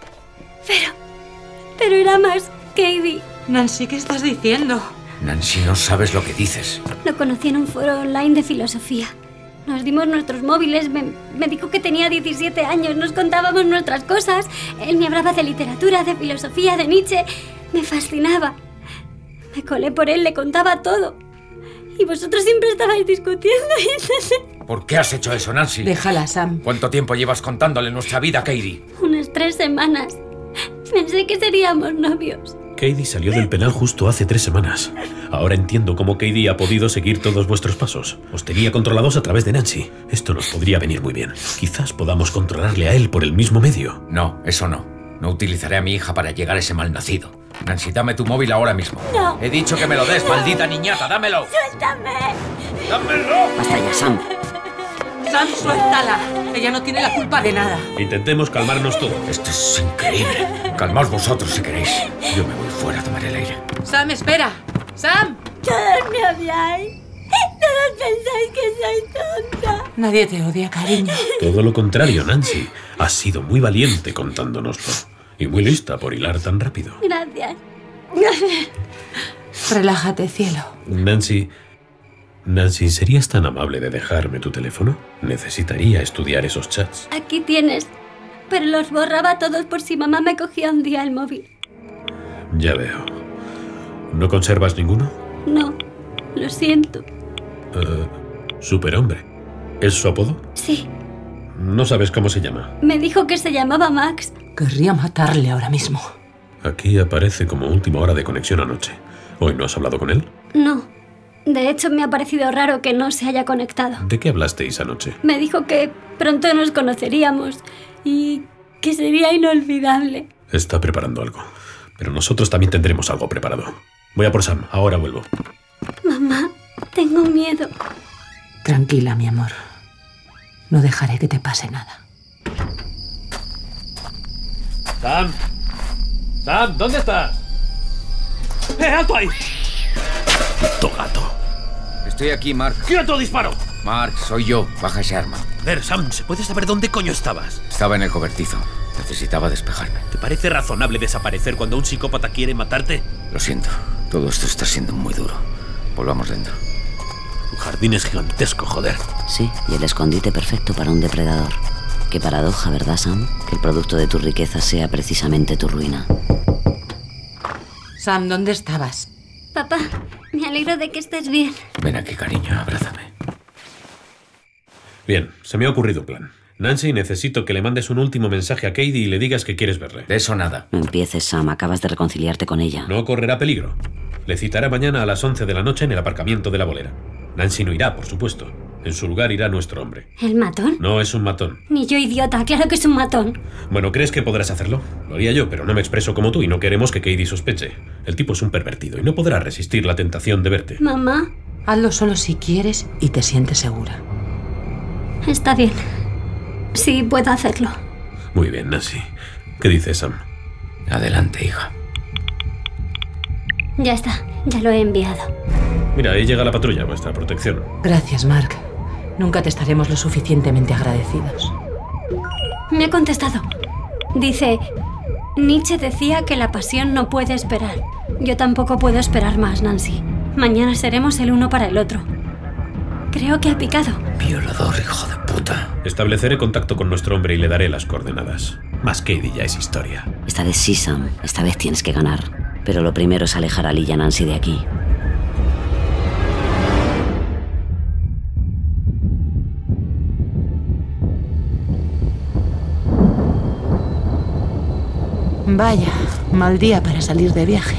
Pero era más Katie. Nancy, ¿qué estás diciendo? Nancy, no sabes lo que dices. Lo conocí en un foro online de filosofía. Nos dimos nuestros móviles, me dijo que tenía 17 años, nos contábamos nuestras cosas. Él me hablaba de literatura, de filosofía, de Nietzsche. Me fascinaba. Me colé por él, le contaba todo. Y vosotros siempre estabais discutiendo y entonces... ¿Por qué has hecho eso, Nancy? Déjala, Sam. ¿Cuánto tiempo llevas contándole nuestra vida a Katie? Unas 3 semanas. Pensé que seríamos novios. Katie salió del penal justo hace 3 semanas. Ahora entiendo cómo Katie ha podido seguir todos vuestros pasos. Os tenía controlados a través de Nancy. Esto nos podría venir muy bien. Quizás podamos controlarle a él por el mismo medio. No, eso no. No utilizaré a mi hija para llegar a ese malnacido. Nancy, dame tu móvil ahora mismo. No. He dicho que me lo des, maldita niñata, dámelo. ¡Suéltame! ¡Dámelo! Basta ya, Sam. Sam, suéltala. Ella no tiene la culpa de nada. Intentemos calmarnos todos. Esto es increíble. Calmaos vosotros si queréis. Yo me voy fuera a tomar el aire. Sam, espera. Sam. Todos me odiáis. Todos pensáis que soy tonta. Nadie te odia, cariño. Todo lo contrario, Nancy. Has sido muy valiente contándonoslo. Y muy lista por hilar tan rápido. Gracias. Relájate, cielo. Nancy, ¿serías tan amable de dejarme tu teléfono? Necesitaría estudiar esos chats. Aquí tienes. Pero los borraba todos por si mamá me cogía un día el móvil. Ya veo. ¿No conservas ninguno? No, lo siento. Superhombre. ¿Es su apodo? Sí, No sabes cómo se llama. me dijo que se llamaba Max. Querría matarle ahora mismo. Aquí aparece como última hora de conexión anoche. ¿Hoy no has hablado con él? No. De hecho, me ha parecido raro que no se haya conectado. ¿De qué hablasteis anoche? Me dijo que pronto nos conoceríamos y que sería inolvidable. Está preparando algo. Pero nosotros también tendremos algo preparado. Voy a por Sam. Ahora vuelvo. Mamá, tengo miedo. Tranquila, mi amor. No dejaré que te pase nada. ¡Sam! ¡Sam! ¿Dónde estás? ¡Alto ahí! ¡Puto gato! Estoy aquí, Mark. ¡Quieto, disparo! Mark, soy yo. Baja ese arma. A ver, Sam, ¿se puede saber dónde coño estabas? Estaba en el cobertizo. Necesitaba despejarme. ¿Te parece razonable desaparecer cuando un psicópata quiere matarte? Lo siento. Todo esto está siendo muy duro. Volvamos dentro. Tu jardín es gigantesco, joder. Sí, y el escondite perfecto para un depredador. Qué paradoja, ¿verdad, Sam? Que el producto de tu riqueza sea precisamente tu ruina. Sam, ¿dónde estabas? Papá, me alegro de que estés bien. Ven aquí, cariño, abrázame. Bien, se me ha ocurrido un plan. Nancy, necesito que le mandes un último mensaje a Katie y le digas que quieres verle. De eso nada. No empieces, Sam. Acabas de reconciliarte con ella. No correrá peligro. Le citará mañana a las 11 de la noche en el aparcamiento de la bolera. Nancy no irá, por supuesto. En su lugar irá nuestro hombre. ¿El matón? No es un matón. Ni yo, idiota. Claro que es un matón. Bueno, ¿crees que podrás hacerlo? Lo haría yo, pero no me expreso como tú y no queremos que Katie sospeche. El tipo es un pervertido y no podrá resistir la tentación de verte. Mamá. Hazlo solo si quieres y te sientes segura. Está bien. Sí, puedo hacerlo. Muy bien, Nancy. ¿Qué dices, Sam? Adelante, hija. Ya está. Ya lo he enviado. Mira, ahí llega la patrulla, vuestra protección. Gracias, Mark. Nunca te estaremos lo suficientemente agradecidos. Me ha contestado. Dice, Nietzsche decía que la pasión no puede esperar. Yo tampoco puedo esperar más, Nancy. Mañana seremos el uno para el otro. Creo que ha picado. Violador, hijo de puta. Estableceré contacto con nuestro hombre y le daré las coordenadas. Más Katie ya es historia. Esta vez sí, Sam. Esta vez tienes que ganar. Pero lo primero es alejar a Lee y a Nancy de aquí. Vaya, mal día para salir de viaje.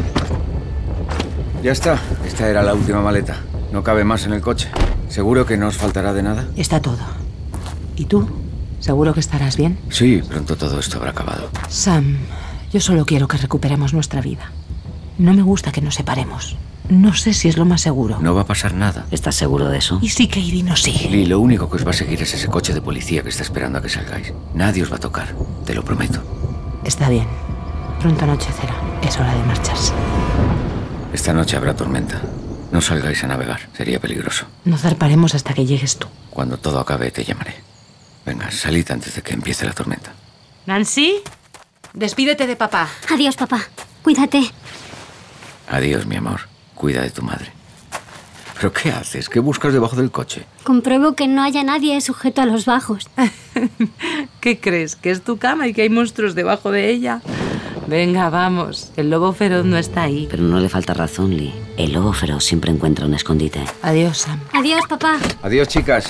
Ya está. Esta era la última maleta. No cabe más en el coche. ¿Seguro que no os faltará de nada? Está todo. ¿Y tú? ¿Seguro que estarás bien? Sí, pronto todo esto habrá acabado. Sam, yo solo quiero que recuperemos nuestra vida. No me gusta que nos separemos. No sé si es lo más seguro. No va a pasar nada. ¿Estás seguro de eso? ¿Y si Katie nos sigue? Lee, lo único que os va a seguir es ese coche de policía que está esperando a que salgáis. Nadie os va a tocar. Te lo prometo. Está bien. Pronto anochecerá. Es hora de marcharse. Esta noche habrá tormenta. No salgáis a navegar. Sería peligroso. No zarparemos hasta que llegues tú. Cuando todo acabe te llamaré. Venga, salid antes de que empiece la tormenta. Nancy, despídete de papá. Adiós, papá. Cuídate. Adiós, mi amor. Cuida de tu madre. ¿Pero qué haces? ¿Qué buscas debajo del coche? Compruebo que no haya nadie sujeto a los bajos. ¿Qué crees? ¿Que es tu cama y que hay monstruos debajo de ella? Venga, vamos. El lobo feroz no está ahí. Pero no le falta razón, Lee. El lobo feroz siempre encuentra un escondite. Adiós, Sam. Adiós, papá. Adiós, chicas.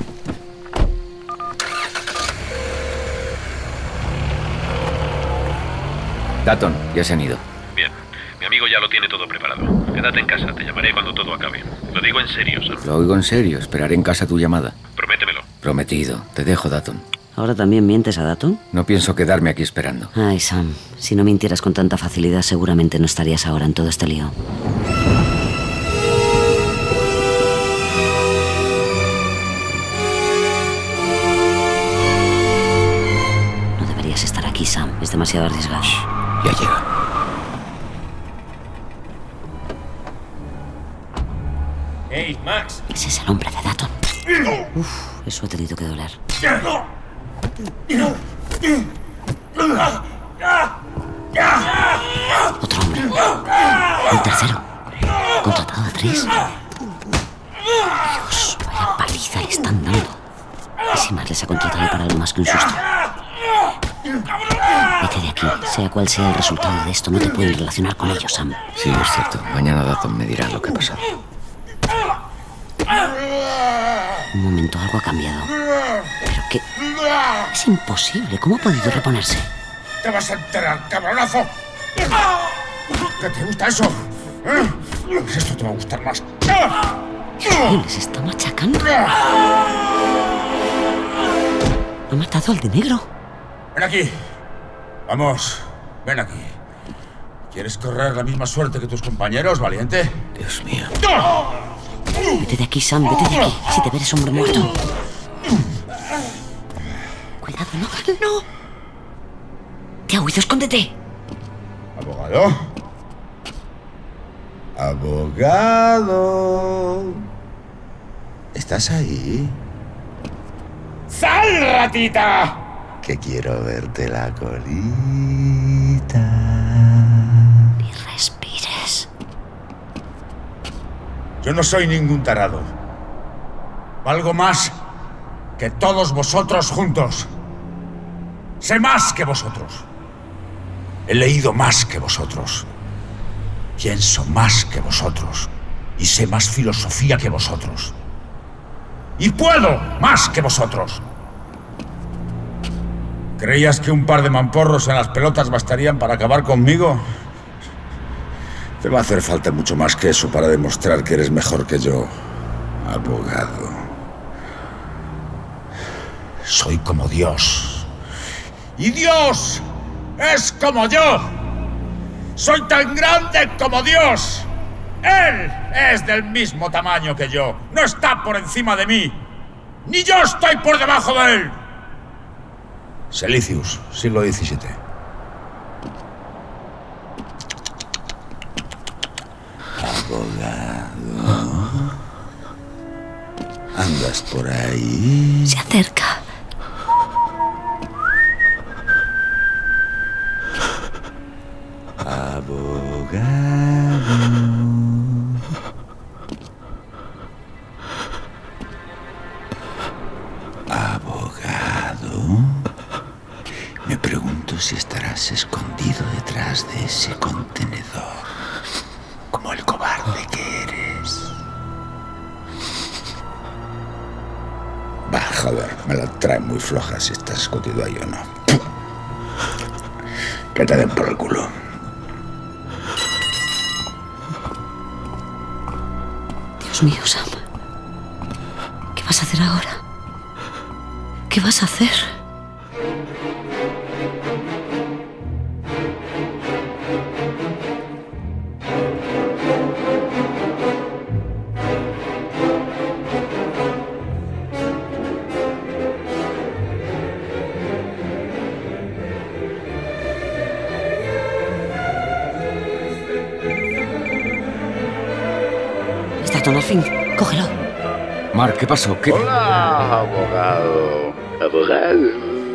Datton, ya se han ido. Bien. Mi amigo ya lo tiene todo preparado. Quédate en casa. Te llamaré cuando todo acabe. Lo digo en serio, Sam. Lo oigo en serio. Esperaré en casa tu llamada. Prométemelo. Prometido. Te dejo, Datton. ¿Ahora también mientes a Datton? No pienso quedarme aquí esperando. Ay, Sam, si no mintieras con tanta facilidad, seguramente no estarías ahora en todo este lío. No deberías estar aquí, Sam. Es demasiado arriesgado. Ya llega. ¡Hey, Max! Ese es el hombre de Datton. Uf, eso ha tenido que doler. Otro hombre. El tercero. Contratado a 3. Dios, vaya paliza le están dando. Y si Mark les ha contratado para algo más que un susto. Vete de aquí. Sea cual sea el resultado de esto, no te pueden relacionar con ellos, Sam. Sí, es cierto. Mañana Datton me dirá lo que ha pasado. Un momento, algo ha cambiado. ¿Pero qué? Es imposible. ¿Cómo ha podido reponerse? ¡Te vas a enterar, cabronazo! ¿Qué te gusta eso? Esto te va a gustar más. ¿Qué les está machacando? ¿Ha matado al de negro? Ven aquí. Vamos, ven aquí. ¿Quieres correr la misma suerte que tus compañeros, valiente? Dios mío. Vete de aquí, Sam, vete de aquí. Si te ves hombre muerto. Cuidado, no. Te ha huido, escóndete. ¿Abogado? ¡Abogado! ¿Estás ahí? ¡Sal, ratita! Que quiero verte la colita. Ni respires. Yo no soy ningún tarado. Valgo más que todos vosotros juntos. Sé más que vosotros. He leído más que vosotros. Pienso más que vosotros. Y sé más filosofía que vosotros. Y puedo más que vosotros. ¿Creías que un par de mamporros en las pelotas bastarían para acabar conmigo? Te va a hacer falta mucho más que eso para demostrar que eres mejor que yo, abogado. Soy como Dios. ¡Y Dios es como yo! ¡Soy tan grande como Dios! ¡Él es del mismo tamaño que yo! ¡No está por encima de mí! ¡Ni yo estoy por debajo de él! Silicius, siglo XVII. Abogado. ¿Andas por ahí? Se acerca. Abogado. Abogado. Me pregunto si estarás escondido detrás de ese contenedor, como el cobarde que eres. Va, joder, me la trae muy floja si estás escondido ahí o no. Que te den por el culo. Dios mío, Sam. ¿Qué vas a hacer ahora? ¿Qué vas a hacer? Datton, al fin, cógelo. Mark, ¿qué pasó? ¿Qué... Hola, abogado. Abogado.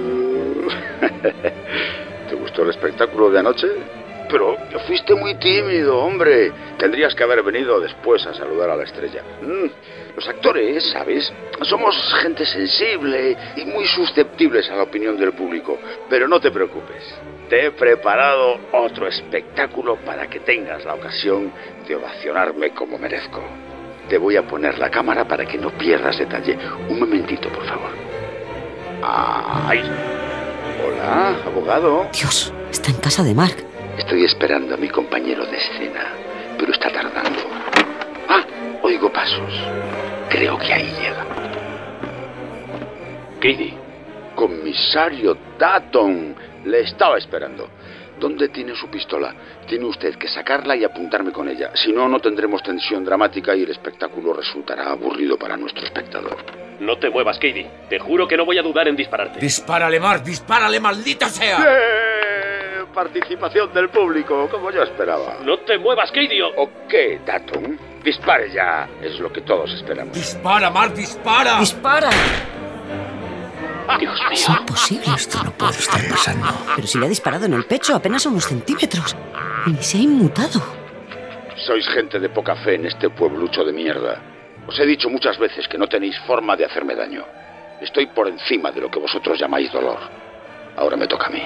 ¿Te gustó el espectáculo de anoche? Pero fuiste muy tímido, hombre. Tendrías que haber venido después a saludar a la estrella. Los actores, ¿sabes? Somos gente sensible y muy susceptibles a la opinión del público. Pero no te preocupes. Te he preparado otro espectáculo para que tengas la ocasión de ovacionarme como merezco. Te voy a poner la cámara para que no pierdas detalle. Un momentito, por favor. ¡Ay! Hola, abogado. Dios, está en casa de Mark. Estoy esperando a mi compañero de escena, pero está tardando. ¡Ah! Oigo pasos. Creo que ahí llega. Katie, Comisario Dutton, le estaba esperando. ¿Dónde tiene su pistola? Tiene usted que sacarla y apuntarme con ella. Si no, no tendremos tensión dramática y el espectáculo resultará aburrido para nuestro espectador. No te muevas, Katie. Te juro que no voy a dudar en dispararte. ¡Dispárale, Mark! ¡Dispárale, maldita sea! Participación del público, como yo esperaba. ¡No te muevas, Katie! ¿O qué, Dutton? Dispare ya. Es lo que todos esperamos. ¡Dispara, Mark! ¡Dispara! ¡Dispara! Dios mío. Es imposible. Esto no puede estar pasando. Pero si le ha disparado en el pecho apenas a unos centímetros. Y ni se ha inmutado. Sois gente de poca fe en este pueblucho de mierda. Os he dicho muchas veces que no tenéis forma de hacerme daño. Estoy por encima de lo que vosotros llamáis dolor. Ahora me toca a mí.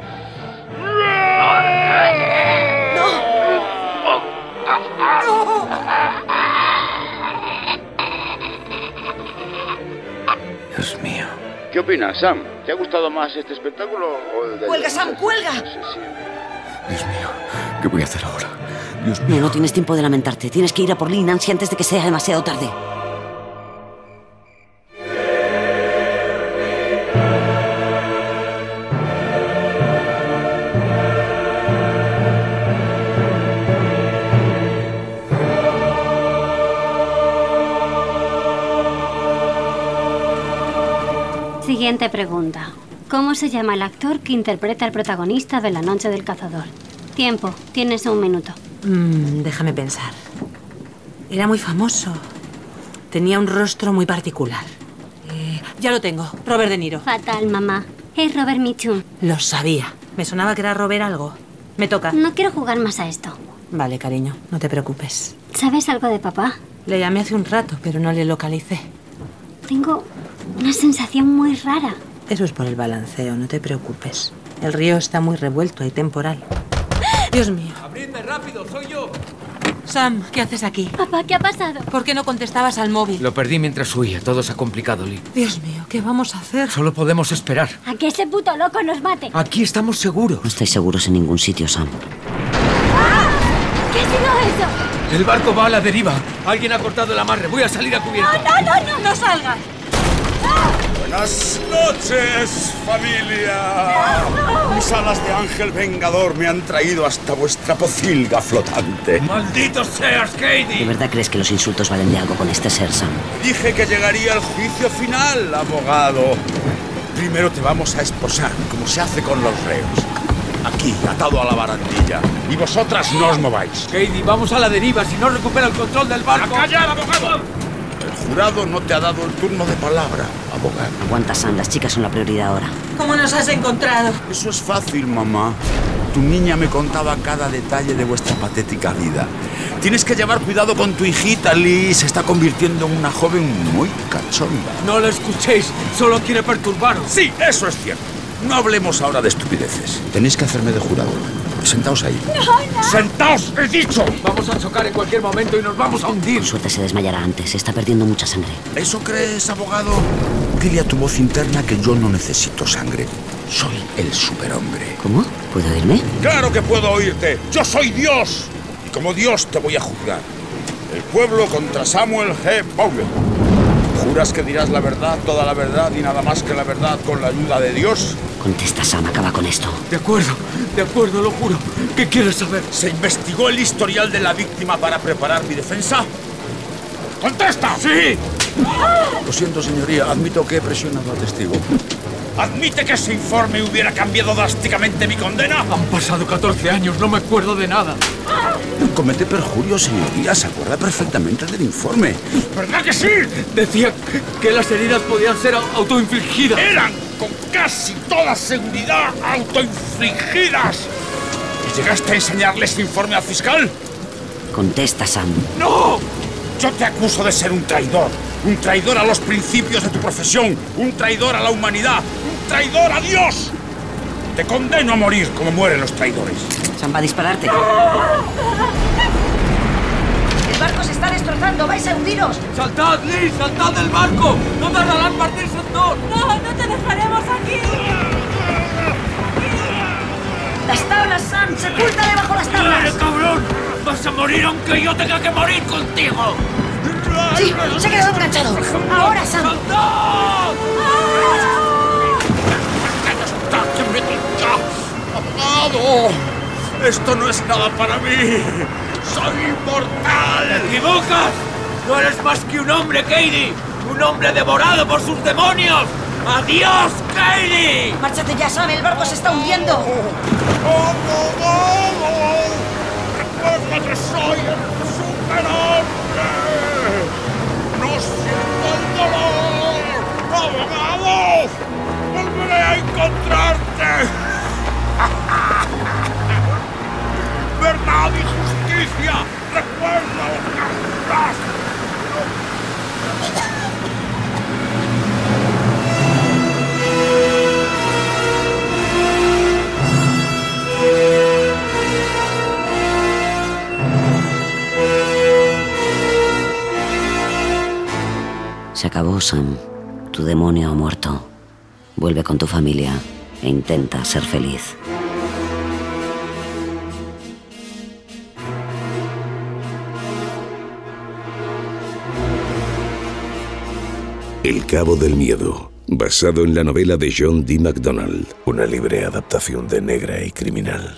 Dios mío. ¿Qué opinas, Sam? ¿Te ha gustado más este espectáculo o el de... ¡Cuelga, Sam, cuelga! Dios mío. ¿Qué voy a hacer ahora? Dios mío. No tienes tiempo de lamentarte. Tienes que ir a por Lee y Nancy antes de que sea demasiado tarde. Siguiente pregunta. ¿Cómo se llama el actor que interpreta al protagonista de La Noche del Cazador? Tiempo. Tienes 1 minuto. Déjame pensar. Era muy famoso. Tenía un rostro muy particular. Ya lo tengo. Robert De Niro. Fatal, mamá. Es Robert Mitchum. Lo sabía. Me sonaba que era Robert algo. Me toca. No quiero jugar más a esto. Vale, cariño. No te preocupes. ¿Sabes algo de papá? Le llamé hace un rato, pero no le localicé. Tengo una sensación muy rara. Eso es por el balanceo, no te preocupes. El río está muy revuelto, hay temporal. Dios mío. ¡Abridme rápido! ¡Soy yo! Sam, ¿qué haces aquí? Papá, ¿qué ha pasado? ¿Por qué no contestabas al móvil? Lo perdí mientras huía. Todo se ha complicado, Lee. Dios mío, ¿qué vamos a hacer? Solo podemos esperar. A que ese puto loco nos mate. Aquí estamos seguros. No estáis seguros en ningún sitio, Sam. ¿Qué ha sido eso? El barco va a la deriva. Alguien ha cortado el amarre. Voy a salir a cubierta. ¡No salgas! Buenas noches, familia. Mis alas de ángel vengador me han traído hasta vuestra pocilga flotante. ¡Maldito seas, ¿De Katie! verdad crees que los insultos valen de algo con este ser, Sam? Dije que llegaría el juicio final, abogado. Primero te vamos a esposar, como se hace con los reos. Aquí, atado a la barandilla. Y vosotras no os mováis. Katie, vamos a la deriva. Si no recupera el control del barco... ¡A callar, abogado! El jurado no te ha dado el turno de palabra, abogado. Aguanta, Sam. Las chicas son la prioridad ahora. ¿Cómo nos has encontrado? Eso es fácil, mamá. Tu niña me contaba cada detalle de vuestra patética vida. Tienes que llevar cuidado con tu hijita, Lee. Se está convirtiendo en una joven muy cachonda. No la escuchéis. Solo quiere perturbaros. Sí, eso es cierto. No hablemos ahora de estupideces. Tenéis que hacerme de jurado. Sentaos ahí. No. ¡Sentaos, he dicho! Vamos a chocar en cualquier momento y nos vamos a hundir. Con suerte se desmayará antes. Está perdiendo mucha sangre. ¿Eso crees, abogado? Dile a tu voz interna que yo no necesito sangre. Soy el superhombre. ¿Cómo? ¿Puedo oírme? ¡Claro que puedo oírte! ¡Yo soy Dios! Y como Dios te voy a juzgar. El pueblo contra Samuel G. Bowler. ¿Juras que dirás la verdad, toda la verdad y nada más que la verdad con la ayuda de Dios? Contesta, Sam. Acaba con esto. De acuerdo, lo juro. ¿Qué quieres saber? ¿Se investigó el historial de la víctima para preparar mi defensa? ¡Contesta! ¡Sí! Lo siento, señoría. Admito que he presionado al testigo. ¿Admite que ese informe hubiera cambiado drásticamente mi condena? Han pasado 14 años. No me acuerdo de nada. Comete perjurio, señoría. Se acuerda perfectamente del informe. ¿Verdad que sí? Decía que las heridas podían ser autoinfligidas. ¡Eran con casi toda seguridad autoinfligidas! ¿Y llegaste a enseñarle ese informe al fiscal? Contesta, Sam. ¡No! Yo te acuso de ser un traidor. Un traidor a los principios de tu profesión. Un traidor a la humanidad. Un traidor a Dios. Te condeno a morir como mueren los traidores. Sam va a dispararte. El barco se está destrozando. ¡Vais a hundiros! ¡Saltad, Lee! ¡Saltad del barco! ¡No tardarán en partirse en dos! ¡No te dejaremos aquí! ¡Las tablas, Sam! ¡Sepúltale bajo las tablas! ¡Cabrón! ¡Vas a morir aunque yo tenga que morir contigo! ¡Sí! ¡Se ha quedado enganchado! ¡Ahora, Sam! ¡Saltad! Esto no es nada para mí. ¡Soy inmortal! ¡Te equivocas! ¡No eres más que un hombre, Katie! ¡Un hombre devorado por sus demonios! ¡Adiós, Katie! ¡Márchate ya, Sam! ¡El barco se está hundiendo! ¡Recuerda que soy el superhombre! ¡No siento el dolor! ¡Abogado! ¡Volveré a encontrarte! ¡Verdad y justicia! ¡Recuerda lo que juraste! Se acabó, Sam. Tu demonio ha muerto. Vuelve con tu familia e intenta ser feliz. El Cabo del Miedo, basado en la novela de John D. MacDonald, una libre adaptación de Negra y Criminal.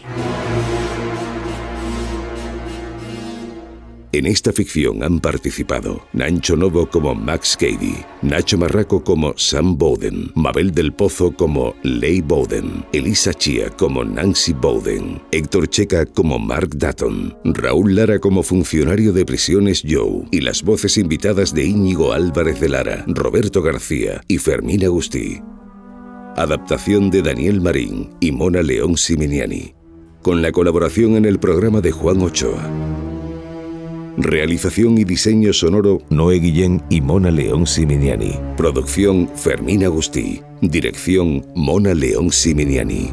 En esta ficción han participado Nacho Novo como Max Cady, Nacho Marraco como Sam Bowden, Mabel del Pozo como Leigh Bowden, Elisa Chia como Nancy Bowden, Héctor Checa como Mark Dutton, Raúl Lara como funcionario de prisiones Joe y las voces invitadas de Íñigo Álvarez de Lara, Roberto García y Fermín Agustí. Adaptación de Daniel Marín y Mona León Siminiani, con la colaboración en el programa de Juan Ochoa. Realización y diseño sonoro Noé Guillén y Mona León Siminiani. Producción Fermín Agustí. Dirección Mona León Siminiani.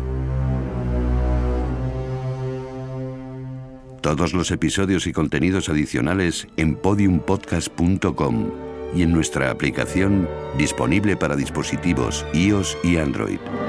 Todos los episodios y contenidos adicionales en podiumpodcast.com y en nuestra aplicación disponible para dispositivos iOS y Android.